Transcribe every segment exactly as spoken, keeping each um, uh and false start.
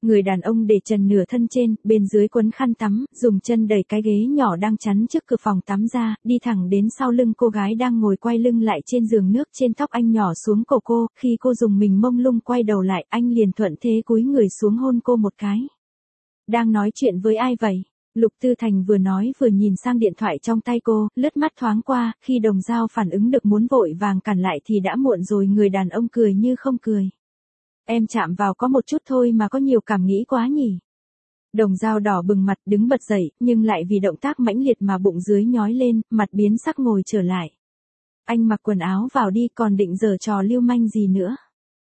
Người đàn ông để trần nửa thân trên, bên dưới quấn khăn tắm, dùng chân đẩy cái ghế nhỏ đang chắn trước cửa phòng tắm ra, đi thẳng đến sau lưng cô gái đang ngồi quay lưng lại trên giường nước, trên tóc anh nhỏ xuống cổ cô, khi cô dùng mình mông lung quay đầu lại, anh liền thuận thế cúi người xuống hôn cô một cái. Đang nói chuyện với ai vậy? Lục Tư Thành vừa nói vừa nhìn sang điện thoại trong tay cô, lướt mắt thoáng qua, khi Đồng Dao phản ứng được muốn vội vàng cản lại thì đã muộn rồi. Người đàn ông cười như không cười. Em chạm vào có một chút thôi mà có nhiều cảm nghĩ quá nhỉ. Đồng Dao đỏ bừng mặt đứng bật dậy, nhưng lại vì động tác mãnh liệt mà bụng dưới nhói lên, mặt biến sắc ngồi trở lại. Anh mặc quần áo vào đi, còn định giở trò lưu manh gì nữa.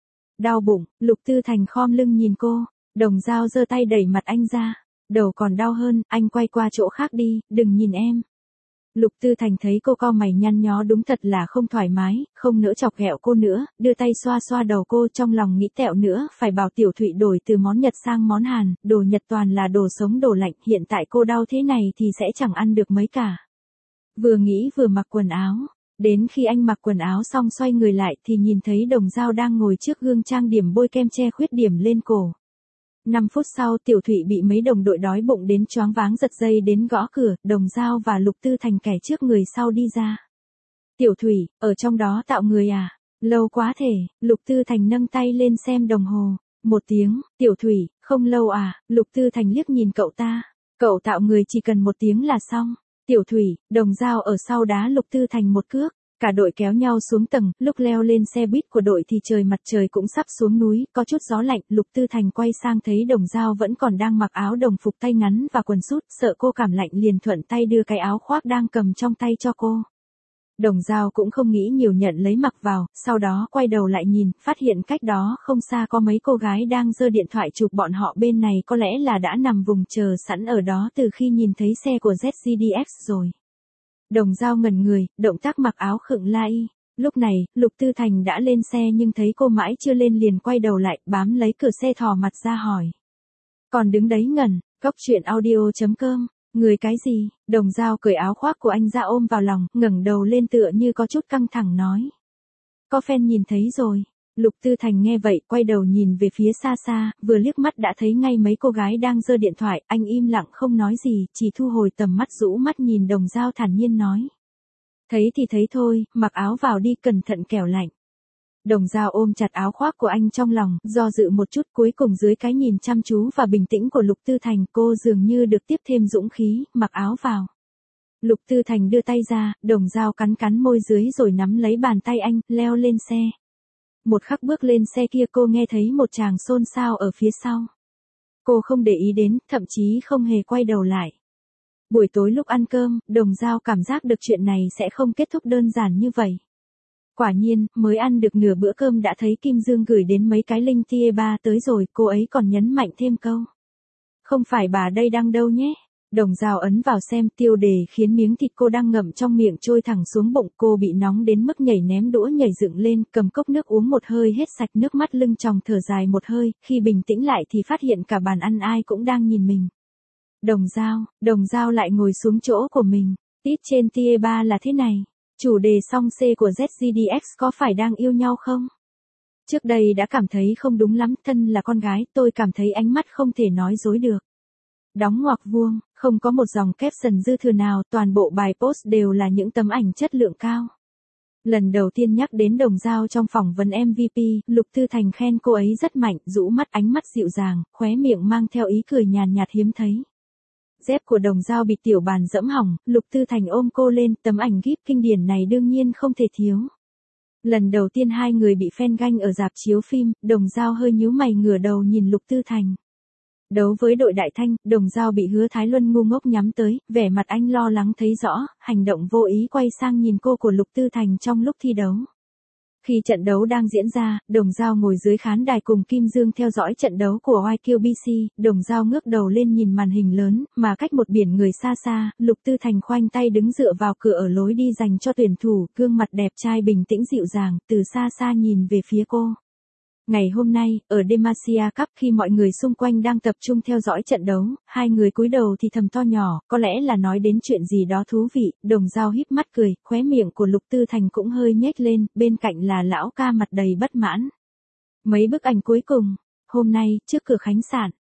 Đau bụng, Lục Tư Thành khom lưng nhìn cô, Đồng Dao giơ tay đẩy mặt anh ra. Đầu còn đau hơn, anh quay qua chỗ khác đi, đừng nhìn em. Lục Tư Thành thấy cô cau mày nhăn nhó đúng thật là không thoải mái, không nỡ chọc ghẹo cô nữa, đưa tay xoa xoa đầu cô, trong lòng nghĩ tẹo nữa, phải bảo Tiểu Thụy đổi từ món Nhật sang món Hàn, đồ Nhật toàn là đồ sống đồ lạnh, hiện tại cô đau thế này thì sẽ chẳng ăn được mấy cả. Vừa nghĩ vừa mặc quần áo, đến khi anh mặc quần áo xong xoay người lại thì nhìn thấy Đồng Dao đang ngồi trước gương trang điểm bôi kem che khuyết điểm lên cổ. năm phút sau Tiểu Thụy bị mấy đồng đội đói bụng đến choáng váng giật dây đến gõ cửa, Đồng Dao và Lục Tư Thành kẻ trước người sau đi ra. Tiểu Thụy, ở trong đó tạo người à? Lâu quá thể, Lục Tư Thành nâng tay lên xem đồng hồ. Một tiếng, Tiểu Thụy, không lâu à? Lục Tư Thành liếc nhìn cậu ta. Cậu tạo người chỉ cần một tiếng là xong. Tiểu Thụy, Đồng Dao ở sau đá Lục Tư Thành một cước. Cả đội kéo nhau xuống tầng, lúc leo lên xe buýt của đội thì trời mặt trời cũng sắp xuống núi, có chút gió lạnh, Lục Tư Thành quay sang thấy Đồng Dao vẫn còn đang mặc áo đồng phục tay ngắn và quần sút, sợ cô cảm lạnh liền thuận tay đưa cái áo khoác đang cầm trong tay cho cô. Đồng Dao cũng không nghĩ nhiều nhận lấy mặc vào, sau đó quay đầu lại nhìn, phát hiện cách đó không xa có mấy cô gái đang giơ điện thoại chụp bọn họ, bên này có lẽ là đã nằm vùng chờ sẵn ở đó từ khi nhìn thấy xe của Z G D X rồi. Đồng Dao ngẩn người, động tác mặc áo khựng lai. Lúc này, Lục Tư Thành đã lên xe nhưng thấy cô mãi chưa lên liền quay đầu lại, bám lấy cửa xe thò mặt ra hỏi. Còn đứng đấy ngẩn, Cóc Truyện Audio chấm com, người cái gì? Đồng Dao cởi áo khoác của anh ra ôm vào lòng, ngẩng đầu lên tựa như có chút căng thẳng nói. Có fan nhìn thấy rồi. Lục Tư Thành nghe vậy, quay đầu nhìn về phía xa xa, vừa liếc mắt đã thấy ngay mấy cô gái đang giơ điện thoại, anh im lặng không nói gì, chỉ thu hồi tầm mắt rũ mắt nhìn Đồng Dao thản nhiên nói. Thấy thì thấy thôi, mặc áo vào đi, cẩn thận kẻo lạnh. Đồng Dao ôm chặt áo khoác của anh trong lòng, do dự một chút, cuối cùng dưới cái nhìn chăm chú và bình tĩnh của Lục Tư Thành, cô dường như được tiếp thêm dũng khí, mặc áo vào. Lục Tư Thành đưa tay ra, Đồng Dao cắn cắn môi dưới rồi nắm lấy bàn tay anh, leo lên xe. Một khắc bước lên xe kia cô nghe thấy một tràng xôn xao ở phía sau. Cô không để ý đến, thậm chí không hề quay đầu lại. Buổi tối lúc ăn cơm, Đồng Dao cảm giác được chuyện này sẽ không kết thúc đơn giản như vậy. Quả nhiên, mới ăn được nửa bữa cơm đã thấy Kim Dương gửi đến mấy cái link tier ba tới rồi, cô ấy còn nhấn mạnh thêm câu. Không phải bà đây đăng đâu nhé. Đồng Dao ấn vào xem, tiêu đề khiến miếng thịt cô đang ngậm trong miệng trôi thẳng xuống bụng, cô bị nóng đến mức nhảy ném đũa nhảy dựng lên, cầm cốc nước uống một hơi hết sạch, nước mắt lưng tròng, thở dài một hơi, khi bình tĩnh lại thì phát hiện cả bàn ăn ai cũng đang nhìn mình. Đồng Dao, Đồng Dao lại ngồi xuống chỗ của mình, tít trên tier ba là thế này, chủ đề song C của Z G D X có phải đang yêu nhau không? Trước đây đã cảm thấy không đúng lắm, thân là con gái, tôi cảm thấy ánh mắt không thể nói dối được. Đóng ngoặc vuông, không có một dòng caption dư thừa nào, toàn bộ bài post đều là những tấm ảnh chất lượng cao. Lần đầu tiên nhắc đến Đồng Dao trong phỏng vấn em vê pê, Lục Tư Thành khen cô ấy rất mạnh, rũ mắt, ánh mắt dịu dàng, khóe miệng mang theo ý cười nhàn nhạt hiếm thấy. Dép của Đồng Dao bị tiểu bàn dẫm hỏng, Lục Tư Thành ôm cô lên, tấm ảnh gif kinh điển này đương nhiên không thể thiếu. Lần đầu tiên hai người bị fan ganh ở rạp chiếu phim, Đồng Dao hơi nhíu mày ngửa đầu nhìn Lục Tư Thành. Đấu với đội Đại Thanh, Đồng Dao bị Hứa Thái Luân ngu ngốc nhắm tới, vẻ mặt anh lo lắng thấy rõ, hành động vô ý quay sang nhìn cô của Lục Tư Thành trong lúc thi đấu. Khi trận đấu đang diễn ra, Đồng Dao ngồi dưới khán đài cùng Kim Dương theo dõi trận đấu của i quy bê xê, Đồng Dao ngước đầu lên nhìn màn hình lớn, mà cách một biển người xa xa, Lục Tư Thành khoanh tay đứng dựa vào cửa ở lối đi dành cho tuyển thủ, gương mặt đẹp trai bình tĩnh dịu dàng, từ xa xa nhìn về phía cô. Ngày hôm nay, ở Demacia Cup khi mọi người xung quanh đang tập trung theo dõi trận đấu, hai người cúi đầu thì thầm to nhỏ, có lẽ là nói đến chuyện gì đó thú vị, Đồng Dao híp mắt cười, khóe miệng của Lục Tư Thành cũng hơi nhếch lên, bên cạnh là lão ca mặt đầy bất mãn. Mấy bức ảnh cuối cùng, hôm nay, trước cửa khách sạn,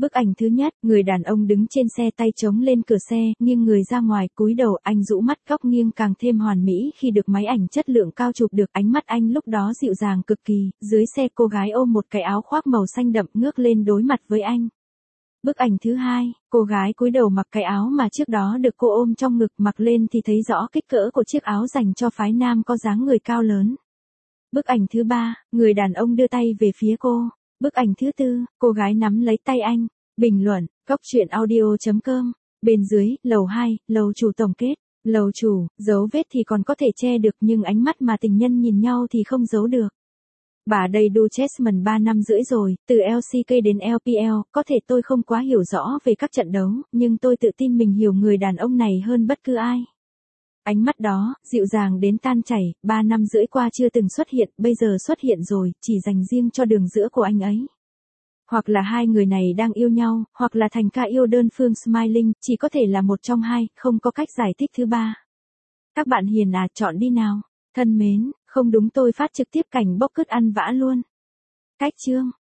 Bức ảnh thứ nhất, người đàn ông đứng trên xe tay chống lên cửa xe, nghiêng người ra ngoài, cúi đầu, anh rũ mắt, góc nghiêng càng thêm hoàn mỹ khi được máy ảnh chất lượng cao chụp được. Ánh mắt anh lúc đó dịu dàng cực kỳ, dưới xe cô gái ôm một cái áo khoác màu xanh đậm ngước lên đối mặt với anh. Bức ảnh thứ hai, cô gái cúi đầu mặc cái áo mà trước đó được cô ôm trong ngực, mặc lên thì thấy rõ kích cỡ của chiếc áo dành cho phái nam có dáng người cao lớn. Bức ảnh thứ ba, người đàn ông đưa tay về phía cô. Bức ảnh thứ tư, cô gái nắm lấy tay anh. Bình luận, cóc truyện audio chấm com. Bên dưới, lầu hai, lầu chủ tổng kết. Lầu chủ, dấu vết thì còn có thể che được nhưng ánh mắt mà tình nhân nhìn nhau thì không giấu được. Bà đây đu Chessman ba năm rưỡi rồi, từ lờ xê ca đến lờ pê lờ, có thể tôi không quá hiểu rõ về các trận đấu, nhưng tôi tự tin mình hiểu người đàn ông này hơn bất cứ ai. Ánh mắt đó, dịu dàng đến tan chảy, ba năm rưỡi qua chưa từng xuất hiện, bây giờ xuất hiện rồi, chỉ dành riêng cho đường giữa của anh ấy. Hoặc là hai người này đang yêu nhau, hoặc là thành ca yêu đơn phương Smiling, chỉ có thể là một trong hai, không có cách giải thích thứ ba. Các bạn hiền à, chọn đi nào. Thân mến, không đúng tôi phát trực tiếp cảnh bốc cứt ăn vã luôn. Cách chương.